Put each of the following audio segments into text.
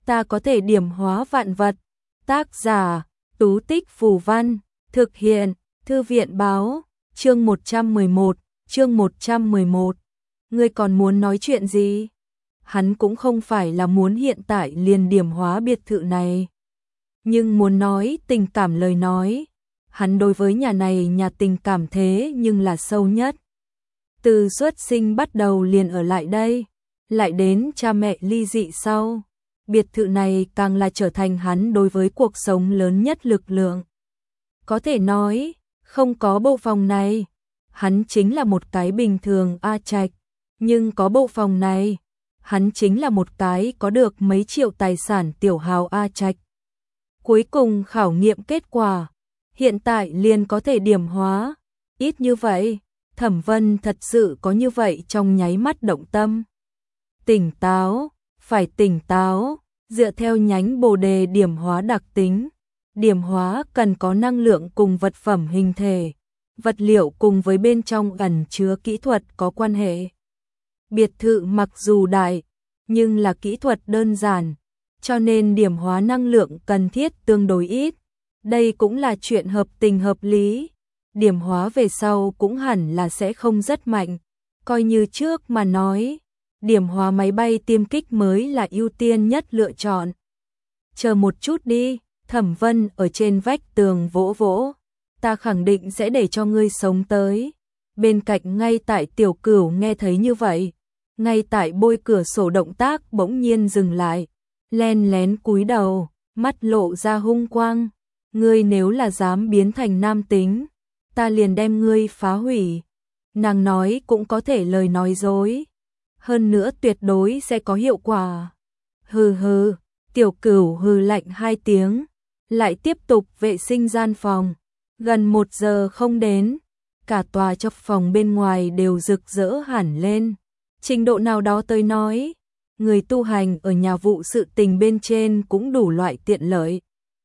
ta có thể điểm hóa vạn vật. Tác giả, Tú Tích Phù Văn, thực hiện, Thư viện báo, chương 111. Ngươi còn muốn nói chuyện gì? Hắn cũng không phải là muốn hiện tại liền điểm hóa biệt thự này, nhưng muốn nói tình cảm lời nói. Hắn đối với nhà này nhà tình cảm thế nhưng là sâu nhất. Từ xuất sinh bắt đầu liền ở lại đây, lại đến cha mẹ ly dị sau. Biệt thự này càng là trở thành hắn đối với cuộc sống lớn nhất lực lượng. Có thể nói, không có bộ phòng này, hắn chính là một cái bình thường A Trạch, nhưng có bộ phòng này, hắn chính là một cái có được mấy triệu tài sản tiểu hào A Trạch. Cuối cùng khảo nghiệm kết quả, hiện tại liền có thể điểm hóa, ít như vậy, Thẩm Vân thật sự có như vậy trong nháy mắt động tâm. Tỉnh táo, phải tỉnh táo, dựa theo nhánh bồ đề điểm hóa đặc tính. Điểm hóa cần có năng lượng cùng vật phẩm hình thể, vật liệu cùng với bên trong ẩn chứa kỹ thuật có quan hệ. Biệt thự mặc dù đại, nhưng là kỹ thuật đơn giản, cho nên điểm hóa năng lượng cần thiết tương đối ít. Đây cũng là chuyện hợp tình hợp lý. Điểm hóa về sau cũng hẳn là sẽ không rất mạnh. Coi như trước mà nói, điểm hóa máy bay tiêm kích mới là ưu tiên nhất lựa chọn. Chờ một chút đi, Thẩm Vân ở trên vách tường vỗ vỗ. Ta khẳng định sẽ để cho ngươi sống tới. Bên cạnh ngay tại Tiểu Cửu nghe thấy như vậy, ngay tại bôi cửa sổ động tác bỗng nhiên dừng lại, len lén cúi đầu, mắt lộ ra hung quang. Ngươi nếu là dám biến thành nam tính, ta liền đem ngươi phá hủy. Nàng nói cũng có thể lời nói dối, hơn nữa tuyệt đối sẽ có hiệu quả. Hừ hừ, Tiểu Cửu hừ lạnh 2 tiếng, lại tiếp tục vệ sinh gian phòng. Gần 1 giờ không đến, cả tòa trong phòng bên ngoài đều rực rỡ hẳn lên. Trình độ nào đó tới nói, người tu hành ở nhà vụ sự tình bên trên cũng đủ loại tiện lợi.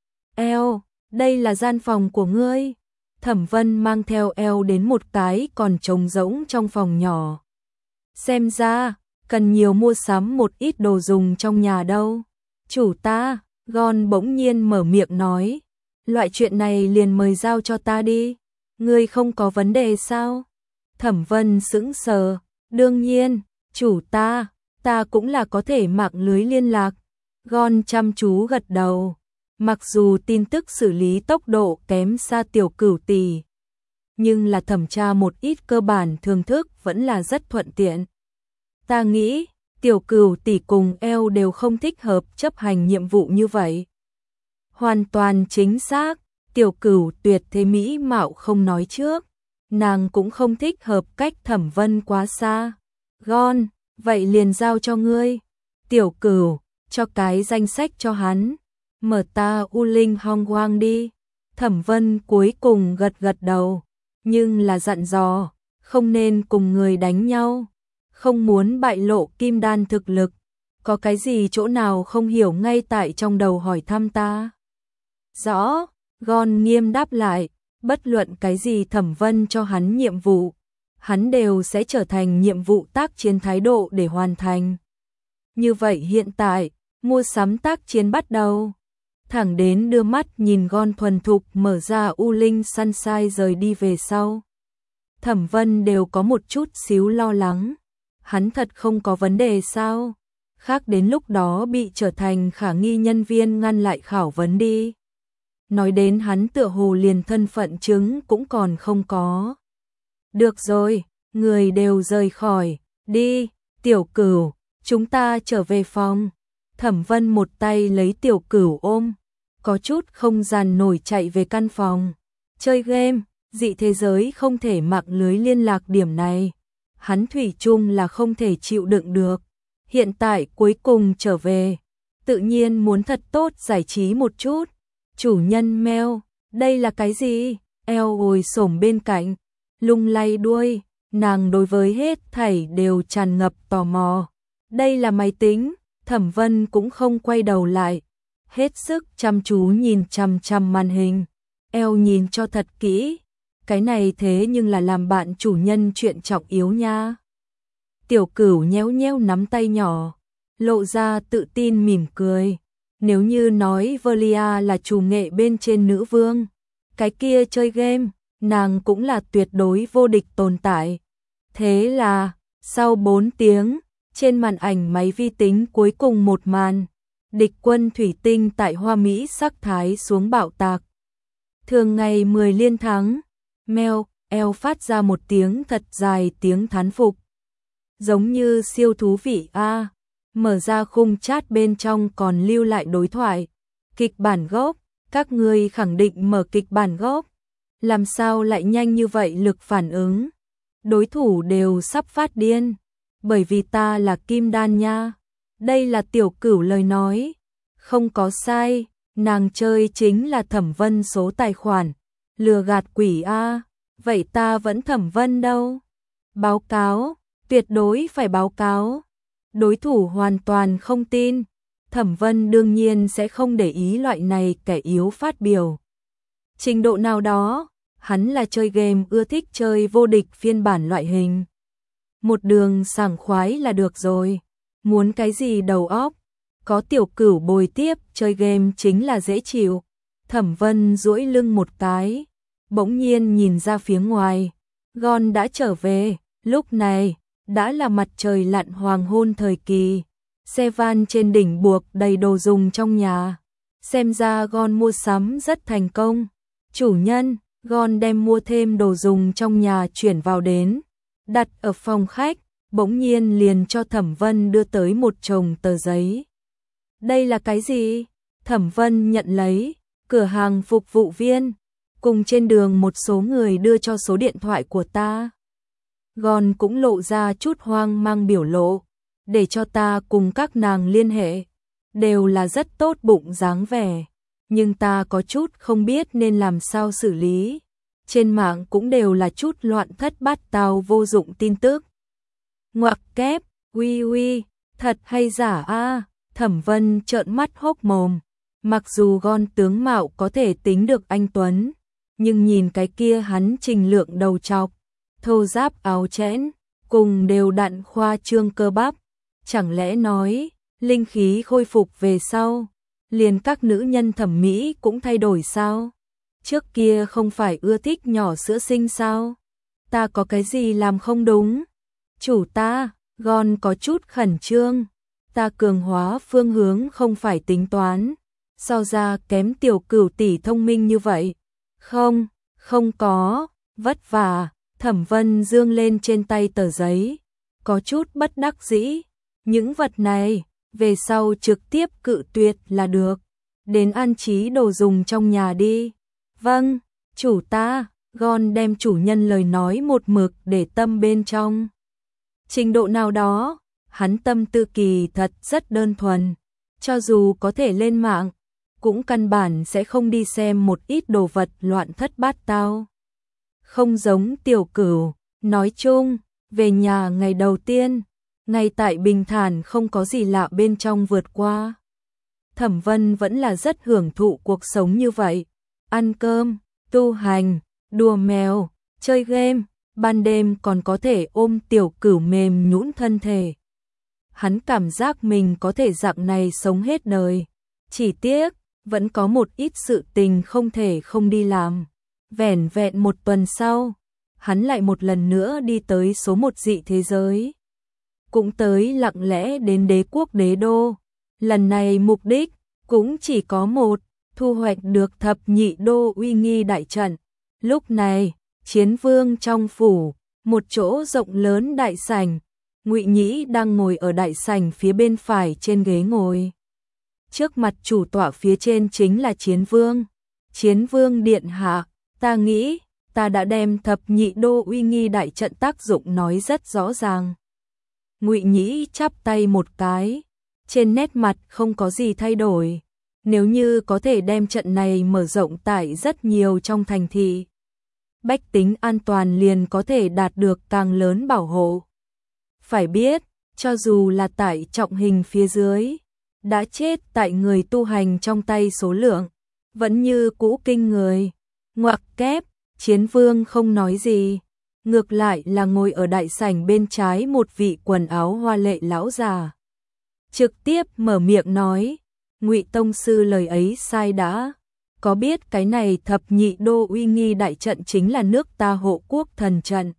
Eo, đây là gian phòng của ngươi. Thẩm Vân mang theo eo đến một cái còn trống rỗng trong phòng nhỏ. Xem ra, cần nhiều mua sắm một ít đồ dùng trong nhà đâu. Chủ ta, Gon bỗng nhiên mở miệng nói. Loại chuyện này liền mời giao cho ta đi. Ngươi không có vấn đề sao? Thẩm Vân sững sờ. Đương nhiên, chủ ta cũng là có thể mạng lưới liên lạc. Gon chăm chú gật đầu. Mặc dù tin tức xử lý tốc độ kém xa Tiểu Cửu tỷ, nhưng là thẩm tra một ít cơ bản thường thức vẫn là rất thuận tiện. Ta nghĩ, Tiểu Cửu tỷ cùng eo đều không thích hợp chấp hành nhiệm vụ như vậy. Hoàn toàn chính xác, Tiểu Cửu tuyệt thế mỹ mạo không nói trước, nàng cũng không thích hợp cách Thẩm Vân quá xa. Gon, vậy liền giao cho ngươi. Tiểu Cửu, cho cái danh sách cho hắn. Mở ta U Linh Hong Quang đi. Thẩm Vân cuối cùng gật đầu, nhưng là dặn dò, không nên cùng người đánh nhau, không muốn bại lộ kim đan thực lực. Có cái gì chỗ nào không hiểu ngay tại trong đầu hỏi thăm ta. Rõ, Gon nghiêm đáp lại, bất luận cái gì Thẩm Vân cho hắn nhiệm vụ, hắn đều sẽ trở thành nhiệm vụ tác chiến thái độ để hoàn thành. Như vậy hiện tại, mua sắm tác chiến bắt đầu. Thẳng đến đưa mắt nhìn Gon thuần thục mở ra U Linh Sunshine rời đi về sau. Thẩm Vân đều có một chút xíu lo lắng. Hắn thật không có vấn đề sao? Khác đến lúc đó bị trở thành khả nghi nhân viên ngăn lại khảo vấn đi. Nói đến hắn tựa hồ liền thân phận chứng cũng còn không có. Được rồi, người đều rời khỏi. Đi, Tiểu Cửu, chúng ta trở về phòng. Thẩm Vân một tay lấy Tiểu Cửu ôm, có chút không dàn nổi chạy về căn phòng. Chơi game, dị thế giới không thể mạng lưới liên lạc điểm này. Hắn thủy chung là không thể chịu đựng được. Hiện tại cuối cùng trở về, tự nhiên muốn thật tốt giải trí một chút. Chủ nhân mèo, đây là cái gì? Eo ngồi xổm bên cạnh, lung lay đuôi, nàng đối với hết thảy đều tràn ngập tò mò. Đây là máy tính. Thẩm Vân cũng không quay đầu lại, hết sức chăm chú nhìn chằm chằm màn hình. Eo nhìn cho thật kỹ, cái này thế nhưng là làm bạn chủ nhân chuyện trọng yếu nha. Tiểu Cửu nhéo nhéo nắm tay nhỏ, lộ ra tự tin mỉm cười. Nếu như nói Velia là chủ nghệ bên trên nữ vương, cái kia chơi game, nàng cũng là tuyệt đối vô địch tồn tại. Thế là, sau 4 tiếng, trên màn ảnh máy vi tính cuối cùng một màn, địch quân thủy tinh tại Hoa Mỹ sắc thái xuống bạo tạc. Thường ngày 10 liên thắng, Mel, eo phát ra một tiếng thật dài tiếng thán phục. Giống như siêu thú vị a. Mở ra khung chat bên trong còn lưu lại đối thoại. Kịch bản gốc, các ngươi khẳng định mở kịch bản gốc. Làm sao lại nhanh như vậy lực phản ứng? Đối thủ đều sắp phát điên. Bởi vì ta là Kim Đan nha. Đây là Tiểu Cửu lời nói. Không có sai, nàng chơi chính là Thẩm Vân số tài khoản. Lừa gạt quỷ a. Vậy ta vẫn Thẩm Vân đâu? Báo cáo, tuyệt đối phải báo cáo. Đối thủ hoàn toàn không tin. Thẩm Vân đương nhiên sẽ không để ý loại này kẻ yếu phát biểu. Trình độ nào đó, hắn là chơi game ưa thích chơi vô địch phiên bản loại hình. Một đường sảng khoái là được rồi. Muốn cái gì đầu óc? Có Tiểu Cửu bồi tiếp, chơi game chính là dễ chịu. Thẩm Vân duỗi lưng một cái, bỗng nhiên nhìn ra phía ngoài. Gon đã trở về, lúc này đã là mặt trời lặn hoàng hôn thời kỳ. Xe van trên đỉnh buộc đầy đồ dùng trong nhà. Xem ra Gon mua sắm rất thành công. Chủ nhân, Gon đem mua thêm đồ dùng trong nhà chuyển vào đến, đặt ở phòng khách, bỗng nhiên liền cho Thẩm Vân đưa tới một chồng tờ giấy. Đây là cái gì? Thẩm Vân nhận lấy, cửa hàng phục vụ viên, cùng trên đường một số người đưa cho số điện thoại của ta. Gon cũng lộ ra chút hoang mang biểu lộ, để cho ta cùng các nàng liên hệ, đều là rất tốt bụng dáng vẻ, nhưng ta có chút không biết nên làm sao xử lý. Trên mạng cũng đều là chút loạn thất bát tao vô dụng tin tức. Ngoặc kép, uy, thật hay giả a? Thẩm Vân trợn mắt hốc mồm. Mặc dù Gon tướng mạo có thể tính được anh tuấn, nhưng nhìn cái kia hắn trình lượng đầu trọc, thô ráp áo chẽn, cùng đều đặn khoa trương cơ bắp. Chẳng lẽ nói, linh khí khôi phục về sau, liền các nữ nhân thẩm mỹ cũng thay đổi sao? Trước kia không phải ưa thích nhỏ sữa sinh sao? Ta có cái gì làm không đúng? Chủ ta, Gon có chút khẩn trương. Ta cường hóa phương hướng không phải tính toán. So ra kém Tiểu Cửu tỷ thông minh như vậy. Không có, vất vả. Thẩm Vân dương lên trên tay tờ giấy. Có chút bất đắc dĩ. Những vật này, về sau trực tiếp cự tuyệt là được. Đến an trí đồ dùng trong nhà đi. Vâng, chủ ta. Gon đem chủ nhân lời nói một mực để tâm bên trong. Trình độ nào đó, hắn tâm tư kỳ thật rất đơn thuần. Cho dù có thể lên mạng, cũng căn bản sẽ không đi xem một ít đồ vật loạn thất bát tao. Không giống Tiểu Cửu, nói chung, về nhà ngày đầu tiên, ngay tại bình thản không có gì lạ bên trong vượt qua. Thẩm Vân vẫn là rất hưởng thụ cuộc sống như vậy. Ăn cơm, tu hành, đùa mèo, chơi game, ban đêm còn có thể ôm Tiểu Cửu mềm nhũn thân thể. Hắn cảm giác mình có thể dạng này sống hết đời. Chỉ tiếc, vẫn có một ít sự tình không thể không đi làm. Vẻn vẹn một tuần sau, hắn lại một lần nữa đi tới số một dị thế giới. Cũng tới lặng lẽ đến đế quốc đế đô. Lần này mục đích cũng chỉ có một, thu hoạch được thập nhị đô uy nghi đại trận. Lúc này, Chiến Vương trong phủ, một chỗ rộng lớn đại sảnh, Ngụy Nhĩ đang ngồi ở đại sảnh phía bên phải trên ghế ngồi. Trước mặt chủ tọa phía trên chính là Chiến Vương. Chiến Vương điện hạ, ta nghĩ, ta đã đem thập nhị đô uy nghi đại trận tác dụng nói rất rõ ràng. Ngụy Nhĩ chắp tay một cái, trên nét mặt không có gì thay đổi. Nếu như có thể đem trận này mở rộng tại rất nhiều trong thành thị, bách tính an toàn liền có thể đạt được càng lớn bảo hộ. Phải biết, cho dù là tại trọng hình phía dưới, đã chết tại người tu hành trong tay số lượng, vẫn như cũ kinh người. Ngoặc kép, Chiến Vương không nói gì, ngược lại là ngồi ở đại sảnh bên trái một vị quần áo hoa lệ lão già. Trực tiếp mở miệng nói, Ngụy tông sư lời ấy sai đã. Có biết cái này thập nhị đô uy nghi đại trận chính là nước ta hộ quốc thần trận.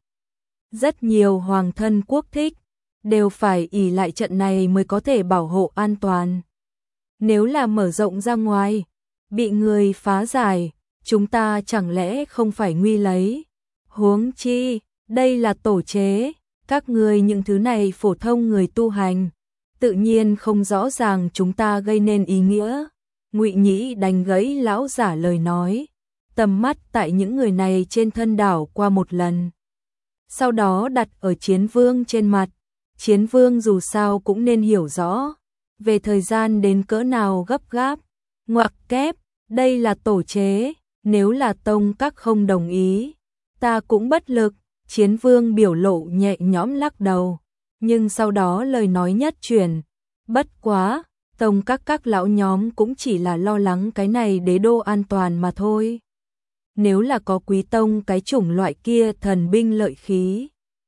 Rất nhiều hoàng thân quốc thích, đều phải ỷ lại trận này mới có thể bảo hộ an toàn. Nếu là mở rộng ra ngoài, bị người phá giải, chúng ta chẳng lẽ không phải nguy lấy. Huống chi, đây là tổ chế, các ngươi những thứ này phổ thông người tu hành, tự nhiên không rõ ràng chúng ta gây nên ý nghĩa. Ngụy Nhĩ đánh gãy lão giả lời nói, tầm mắt tại những người này trên thân đảo qua một lần. Sau đó đặt ở Chiến Vương trên mặt, Chiến Vương dù sao cũng nên hiểu rõ, về thời gian đến cỡ nào gấp gáp, ngoặc kép, đây là tổ chế, nếu là tông các không đồng ý, ta cũng bất lực. Chiến Vương biểu lộ nhẹ nhõm lắc đầu, nhưng sau đó lời nói nhất chuyển, bất quá, tông các lão nhóm cũng chỉ là lo lắng cái này đế đô an toàn mà thôi. Nếu là có quý tông cái chủng loại kia thần binh lợi khí,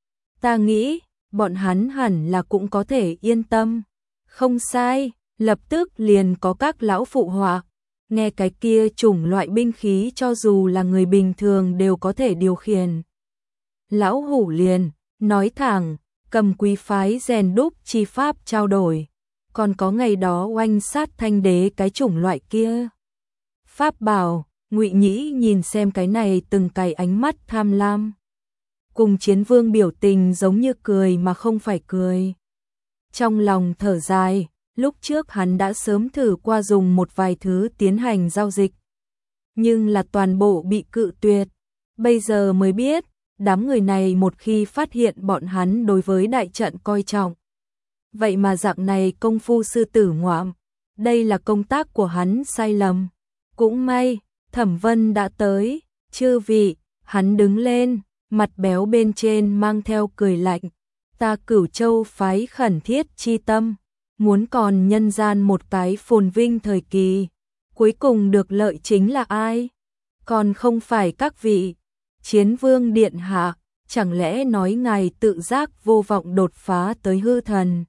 ta nghĩ, bọn hắn hẳn là cũng có thể yên tâm. Không sai, lập tức liền có các lão phụ họa, nghe cái kia chủng loại binh khí cho dù là người bình thường đều có thể điều khiển. Lão Hủ liền, nói thẳng, cầm quý phái rèn đúc chi pháp trao đổi, còn có ngày đó oanh sát thanh đế cái chủng loại kia. Pháp bảo, Ngụy Nhĩ nhìn xem cái này từng cái ánh mắt tham lam. Cùng Chiến Vương biểu tình giống như cười mà không phải cười. Trong lòng thở dài, lúc trước hắn đã sớm thử qua dùng một vài thứ tiến hành giao dịch, nhưng là toàn bộ bị cự tuyệt. Bây giờ mới biết, đám người này một khi phát hiện bọn hắn đối với đại trận coi trọng, vậy mà dạng này công phu sư tử ngoạm, đây là công tác của hắn sai lầm. Cũng may, Thẩm Vân đã tới, chư vị, hắn đứng lên, mặt béo bên trên mang theo cười lạnh, ta Cửu Châu phái khẩn thiết chi tâm, muốn còn nhân gian một cái phồn vinh thời kỳ, cuối cùng được lợi chính là ai? Còn không phải các vị. Chiến Vương điện hạ, chẳng lẽ nói ngài tự giác vô vọng đột phá tới hư thần,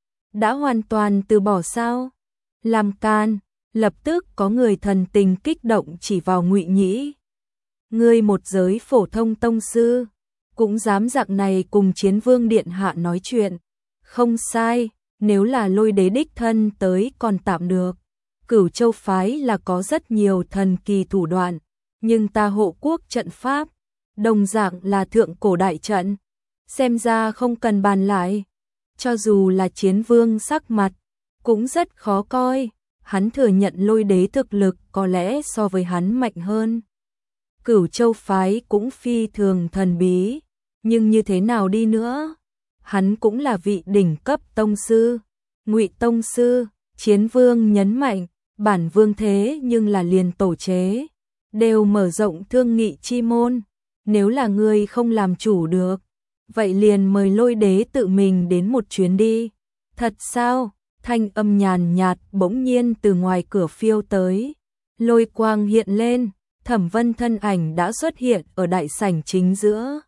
đã hoàn toàn từ bỏ sao? Làm can, lập tức có người thần tình kích động chỉ vào Ngụy Nhĩ. Ngươi một giới phổ thông tông sư, cũng dám dạng này cùng Chiến Vương điện hạ nói chuyện. Không sai, nếu là Lôi đế đích thân tới còn tạm được. Cửu Châu phái là có rất nhiều thần kỳ thủ đoạn, nhưng ta hộ quốc trận pháp, đồng dạng là thượng cổ đại trận, xem ra không cần bàn lại. Cho dù là Chiến Vương sắc mặt, cũng rất khó coi, hắn thừa nhận Lôi đế thực lực có lẽ so với hắn mạnh hơn. Cửu Châu phái cũng phi thường thần bí, nhưng như thế nào đi nữa, hắn cũng là vị đỉnh cấp tông sư. Ngụy tông sư, Chiến Vương nhấn mạnh, bản vương thế nhưng là liền tổ chế, đều mở rộng thương nghị chi môn, nếu là ngươi không làm chủ được, vậy liền mời Lôi đế tự mình đến một chuyến đi. Thật sao? Thanh âm nhàn nhạt bỗng nhiên từ ngoài cửa phiêu tới, lôi quang hiện lên, Thẩm Vân thân ảnh đã xuất hiện ở đại sảnh chính giữa.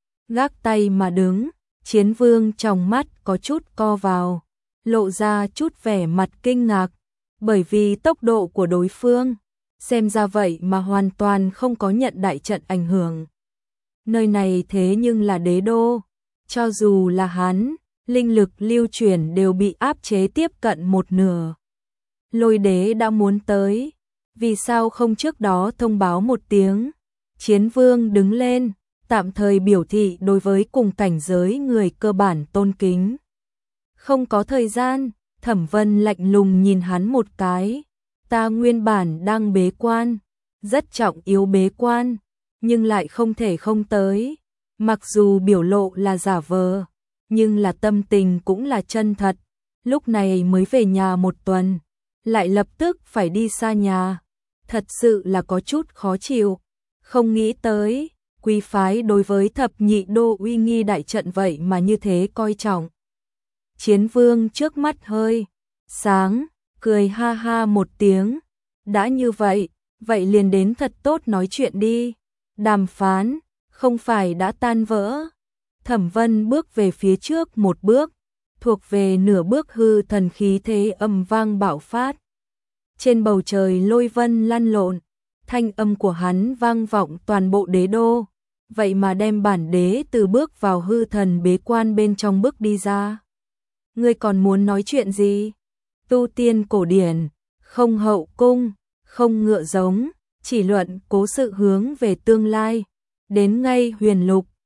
Gác tay mà đứng, Chiến Vương trong mắt có chút co vào, lộ ra chút vẻ mặt kinh ngạc, bởi vì tốc độ của đối phương, xem ra vậy mà hoàn toàn không có nhận đại trận ảnh hưởng. Nơi này thế nhưng là đế đô, cho dù là hắn, linh lực lưu chuyển đều bị áp chế tiếp cận một nửa. Lôi đế đã muốn tới, vì sao không trước đó thông báo một tiếng? Chiến Vương đứng lên, tạm thời biểu thị đối với cùng cảnh giới người cơ bản tôn kính. Không có thời gian, Thẩm Vân lạnh lùng nhìn hắn một cái. Ta nguyên bản đang bế quan, rất trọng yếu bế quan, nhưng lại không thể không tới. Mặc dù biểu lộ là giả vờ, nhưng là tâm tình cũng là chân thật. Lúc này mới về nhà một tuần, lại lập tức phải đi xa nhà. Thật sự là có chút khó chịu. Không nghĩ tới, quý phái đối với thập nhị đô uy nghi đại trận vậy mà như thế coi trọng. Chiến Vương trước mắt hơi sáng, cười ha ha một tiếng. Đã như vậy, vậy liền đến thật tốt nói chuyện đi. Đàm phán, không phải đã tan vỡ. Thẩm Vân bước về phía trước một bước, thuộc về nửa bước hư thần khí thế âm vang bạo phát. Trên bầu trời lôi vân lăn lộn, thanh âm của hắn vang vọng toàn bộ đế đô, vậy mà đem bản đế từ bước vào hư thần bế quan bên trong bước đi ra. Ngươi còn muốn nói chuyện gì? Tu tiên cổ điển, không hậu cung, không ngựa giống, chỉ luận cố sự hướng về tương lai, đến ngay huyền lục,